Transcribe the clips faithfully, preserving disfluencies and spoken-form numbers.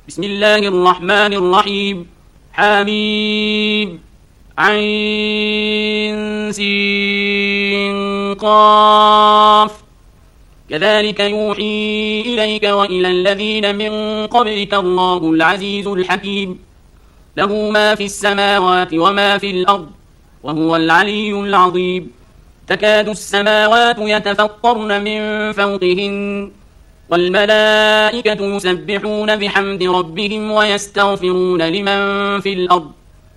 بسم الله الرحمن الرحيم. حميم عين سين قاف. كذلك يوحي إليك وإلى الذين من قبلك الله العزيز الحكيم، له ما في السماوات وما في الأرض وهو العلي العظيم. تكاد السماوات يتفطرن من فوقهن والملائكة يسبحون بحمد ربهم ويستغفرون لمن في الأرض،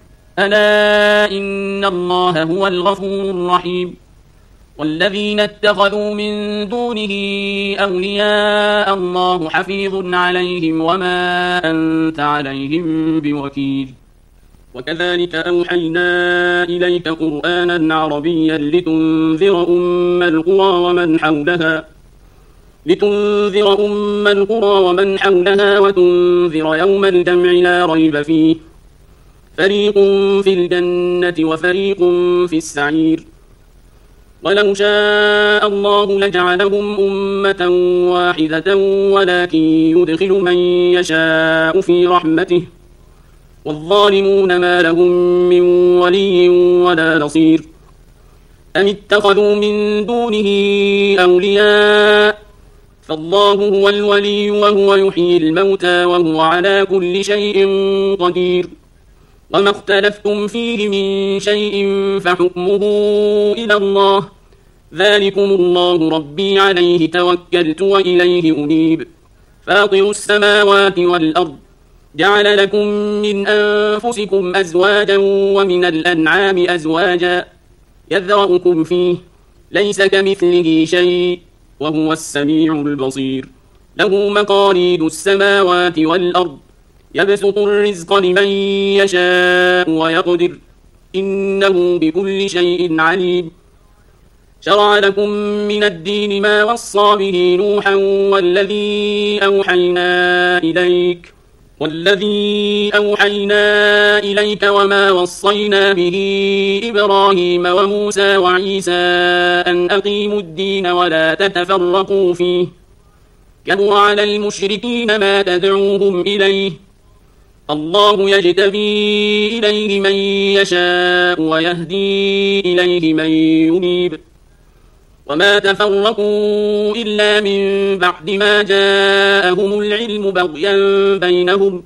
ألا إن الله هو الغفور الرحيم. والذين اتخذوا من دونه أولياء الله حفيظ عليهم وما أنت عليهم بوكيل. وكذلك أوحينا إليك قرآنا عربيا لتنذر أم القرى ومن حولها لتنذر أم القرى ومن حولها وتنذر يوم الجمع لا ريب فيه، فريق في الجنة وفريق في السعير. ولو شاء الله لجعلهم أمة واحدة ولكن يدخل من يشاء في رحمته، والظالمون ما لهم من ولي ولا نصير. أم اتخذوا من دونه أولياء، فالله هو الولي وهو يحيي الموتى وهو على كل شيء قدير. وما اختلفتم فيه من شيء فحكمه إلى الله، ذلكم الله ربي عليه توكلت وإليه أنيب. فاطر السماوات والأرض، جعل لكم من أنفسكم أزواجا ومن الأنعام أزواجا يذرأكم فيه، ليس كمثله شيء وهو السميع البصير. له مقاليد السماوات والأرض، يبسط الرزق لمن يشاء ويقدر، إنه بكل شيء عليم. شرع لكم من الدين ما وصى به نوحا والذي أوحينا إليك والذي أوحينا إليك وما وصينا به إبراهيم وموسى وعيسى أن أقيموا الدين ولا تتفرقوا فيه، كبر على المشركين ما تدعوهم إليه، الله يجتبي إليه من يشاء ويهدي إليه من ينيب. وما تفرقوا إلا من بعد ما جاءهم العلم بغيا بينهم،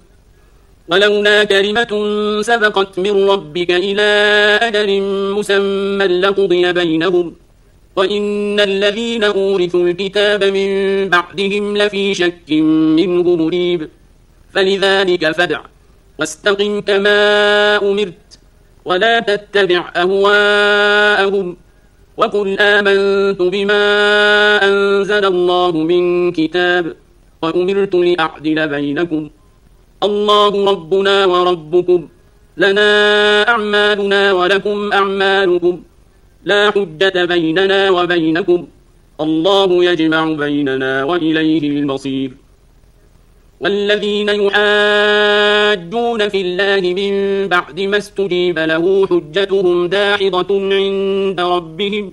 ولولا كلمة سبقت من ربك إلى أجل مسمى لقضي بينهم، وإن الذين أورثوا الكتاب من بعدهم لفي شك منه مريب. فلذلك فادع واستقم كما أمرت ولا تتبع أهواءهم، وقل آمنت بما أنزل الله من كتاب وأمرت لأعدل بينكم، الله ربنا وربكم، لنا أعمالنا ولكم أعمالكم، لا حجة بيننا وبينكم، الله يجمع بيننا وإليه المصير. والذين يحاجون في الله من بعد ما استجيب له حجتهم داحضة عند ربهم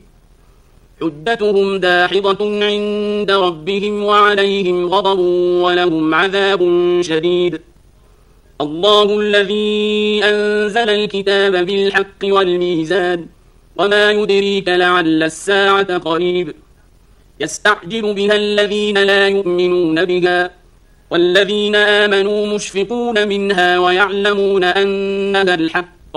حجتهم داحضة عند ربهم وعليهم غضب ولهم عذاب شديد. الله الذي أنزل الكتاب بالحق والميزان، وما يدريك لعل الساعة قريب. يستعجل بها الذين لا يؤمنون بها، والذين آمنوا مشفقون منها ويعلمون أنها الحق،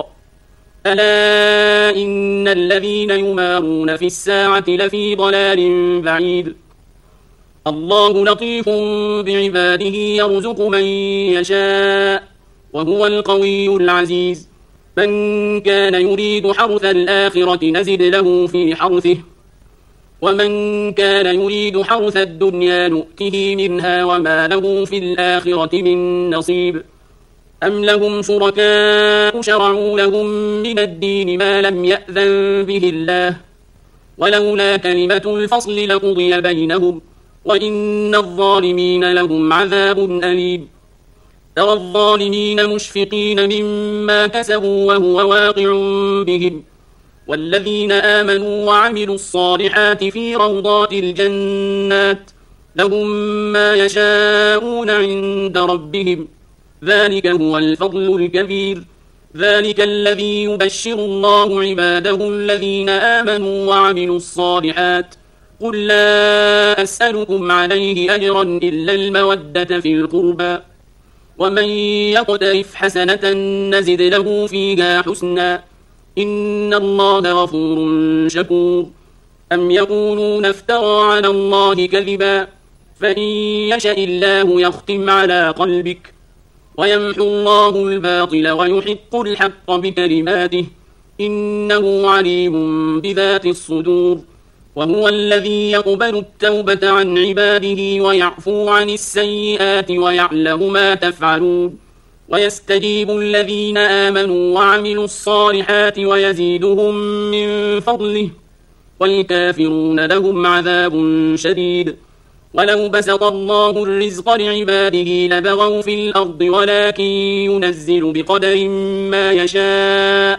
ألا إن الذين يمارون في الساعة لفي ضلال بعيد. الله لطيف بعباده يرزق من يشاء وهو القوي العزيز. من كان يريد حرث الآخرة نزد له في حرثه، ومن كان يريد حرث الدنيا نؤته منها وما له في الآخرة من نصيب. أم لهم شركاء شرعوا لهم من الدين ما لم يأذن به الله، ولولا كلمة الفصل لقضي بينهم، وإن الظالمين لهم عذاب أليم. ترى الظالمين مشفقين مما كسبوا وهو واقع بهم، والذين آمنوا وعملوا الصالحات في روضات الجنات لهم ما يشاءون عند ربهم ذلك هو الفضل الكبير. ذلك الذي يبشر الله عباده الذين آمنوا وعملوا الصالحات. قل لا أسألكم عليه أجرا إلا المودة في القربى، ومن يقترف حسنة نزد له فيها حسنا، إن الله غفور شكور. أم يقولون افترى على الله كذبا، فإن يشأ الله يختم على قلبك ويمحو الله الباطل ويحق الحق بكلماته، إنه عليم بذات الصدور. وهو الذي يقبل التوبة عن عباده ويعفو عن السيئات ويعلم ما تفعلون، ويستجيب الذين آمنوا وعملوا الصالحات ويزيدهم من فضله، والكافرون لهم عذاب شديد. ولو بسط الله الرزق لعباده لبغوا في الأرض ولكن ينزل بقدر ما يشاء،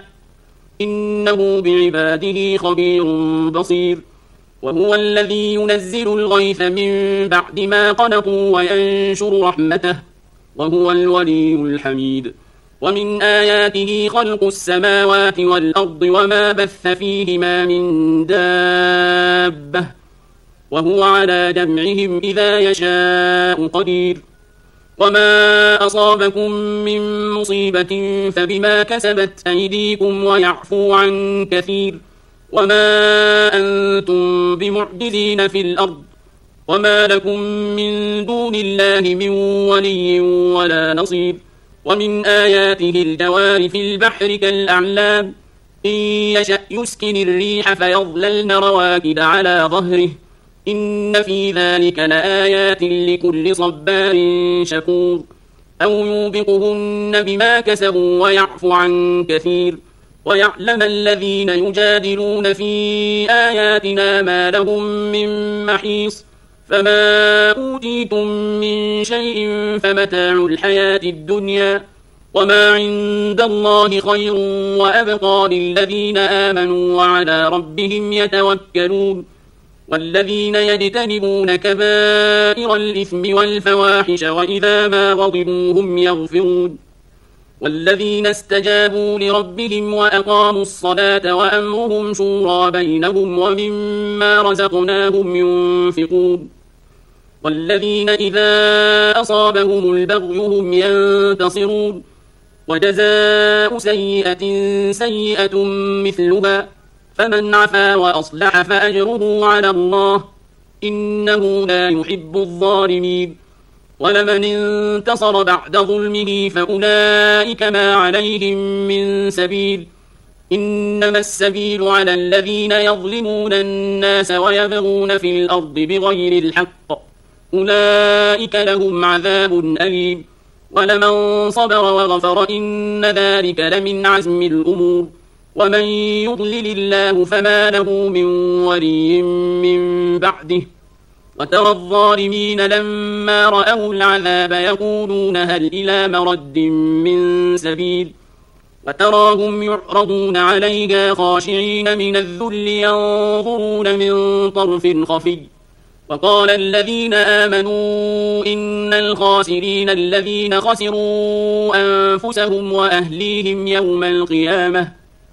إنه بعباده خبير بصير. وهو الذي ينزل الغيث من بعد ما قنطوا وينشر رحمته، وهو الولي الحميد. ومن آياته خلق السماوات والأرض وما بث فيهما من دابة، وهو على جمعهم إذا يشاء قدير. وما أصابكم من مصيبة فبما كسبت أيديكم ويعفو عن كثير. وما أنتم بمعجزين في الأرض، وما لكم من دون الله من ولي ولا نصير. ومن آياته الجوار في البحر كالأعلام، إن يشأ يسكن الريح فيظللن رواكد على ظهره، إن في ذلك لآيات لكل صبار شكور. أو يوبقهن بما كسبوا ويعفو عن كثير، ويعلم الذين يجادلون في آياتنا ما لهم من محيص. فما أوتيتم من شيء فمتاع الحياة الدنيا، وما عند الله خير وأبقى للذين آمنوا وعلى ربهم يتوكلون. والذين يجتنبون كبائر الإثم والفواحش وإذا ما غضبوا هم يغفرون. والذين استجابوا لربهم وأقاموا الصلاة وأمرهم شورى بينهم ومما رزقناهم ينفقون. والذين إذا أصابهم البغي هم ينتصرون. وجزاء سيئة سيئة مثلها، فمن عفا وأصلح فأجره على الله، إنه لا يحب الظالمين. ولمن انتصر بعد ظلمه فأولئك ما عليهم من سبيل، إنما السبيل على الذين يظلمون الناس ويبغون في الأرض بغير الحق، أولئك لهم عذاب أليم. ولمن صبر وغفر إن ذلك لمن عزم الأمور. ومن يضلل الله فما له من ولي من بعده. وترى الظالمين لما رأوا العذاب يقولون هل إلى مرد من سبيل، وتراهم يعرضون عليها خاشعين من الذل ينظرون من طرف خفي. وقال الذين آمنوا إن الخاسرين الذين خسروا أنفسهم وأهليهم يوم القيامة،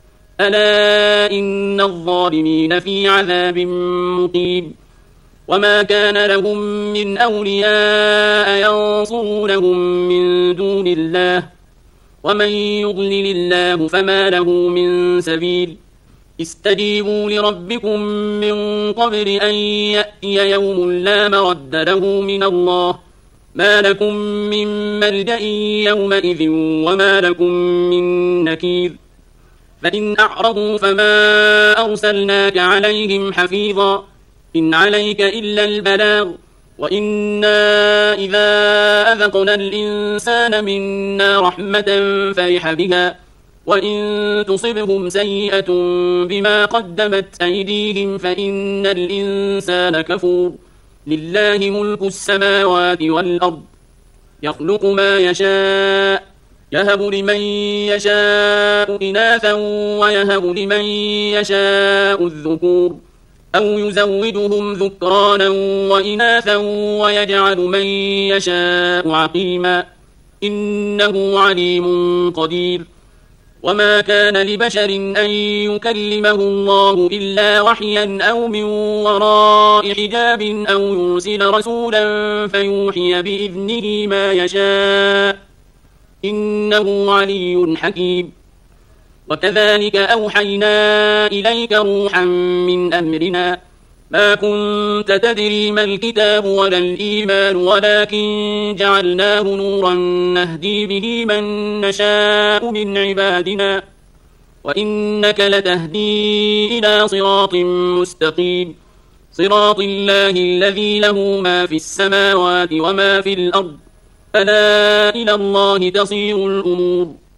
ألا إن الظالمين في عذاب مقيم. وما كان لهم من أولياء ينصرونهم من دون الله، ومن يضلل الله فما له من سبيل. استجيبوا لربكم من قبل أن يأتي يوم لا مرد له من الله، ما لكم من ملجأ يومئذ وما لكم من نكير. فإن أعرضوا فما أرسلناك عليهم حفيظا، إن عليك إلا البلاغ. وإنا إذا أذقنا الإنسان منا رحمة فرح بها، وإن تصبهم سيئة بما قدمت أيديهم فإن الإنسان كفور. لله ملك السماوات والأرض، يخلق ما يشاء، يهب لمن يشاء إناثا ويهب لمن يشاء الذكور، أو يزودهم ذكرانا وإناثا ويجعل من يشاء عقيما. إنه عليم قدير. وما كان لبشر أن يكلمه الله إلا وحيا أو من وراء حجاب أو يرسل رسولا فيوحي بإذنه ما يشاء إنه علي حكيم. وكذلك أوحينا إليك روحا من أمرنا ما كنت تدري ما الكتاب ولا الإيمان ولكن جعلناه نورا نهدي به من نشاء من عبادنا وإنك لتهدي إلى صراط مستقيم صراط الله الذي له ما في السماوات وما في الأرض ألا إلى الله تصير الأمور.